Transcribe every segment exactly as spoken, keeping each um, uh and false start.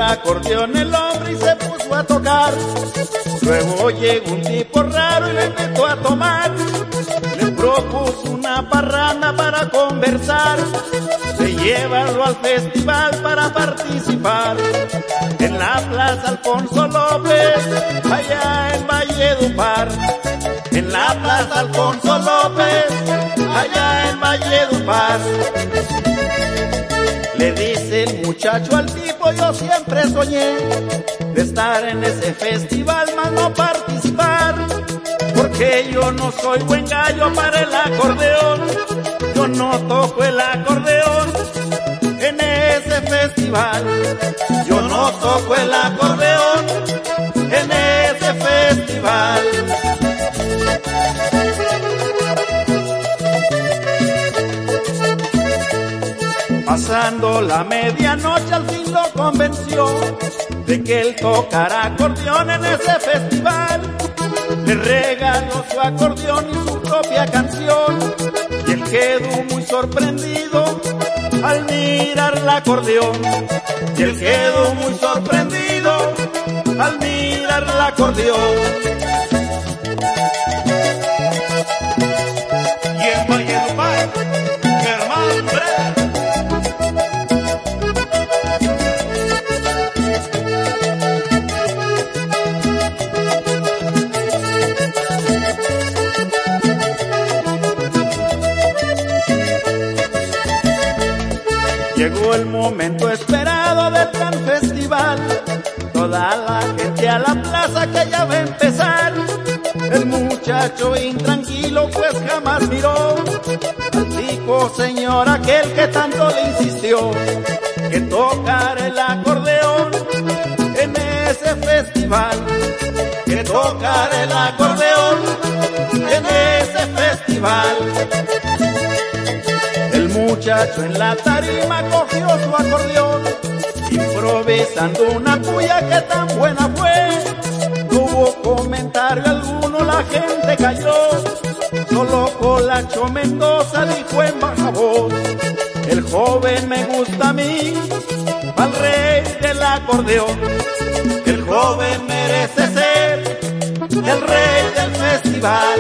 acordeón el hombre y se puso a tocar. Luego llegó un tipo raro y le invitó a tomar. Le propuso una parranda para conversar, de llevarlo al festival para participar. En la Plaza Alfonso López, allá en Valledupar. En la Plaza Alfonso López, allá en Valledupar. Le dice el muchacho al tipo: yo siempre soñé de estar en ese festival, mas no participar, porque yo no soy buen gallo para el acordeón. Yo no toco el acordeón en ese festival. Yo no toco el acordeón en ese festival. Pasando la medianoche al fin lo convenció de que él tocara acordeón en ese festival. Le regaló su acordeón y su propia canción, y él quedó muy sorprendido al mirar el acordeón. Y él quedó muy sorprendido al mirar el acordeón. Y en Valledupar, Germán Breda. Llegó el momento esperado del gran festival, toda la gente a la plaza que ya va a empezar. El muchacho intranquilo pues jamás miró al tipo señor aquel que tanto le insistió que tocara el acordeón en ese festival, que tocara el acordeón en ese festival. El muchacho en la tarima cogió su acordeón, improvisando una puya que tan buena fue. No hubo comentario alguno, la gente cayó. Solo Colacho Mendoza dijo en baja voz: el joven me gusta a mí, al rey del acordeón. El joven merece ser el rey del festival.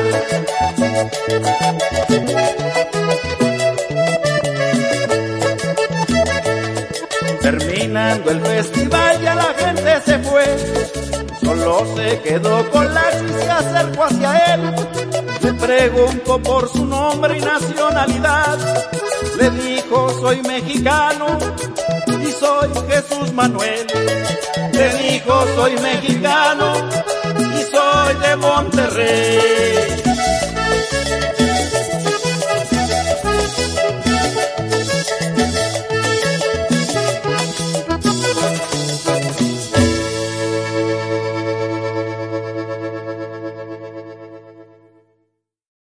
Terminando el festival ya la gente se fue, solo se quedó Colacho y se acercó hacia él. Le preguntó por su nombre y nacionalidad, le dijo: soy mexicano y soy Jesús Manuel. Le dijo: soy mexicano y soy de Monterrey.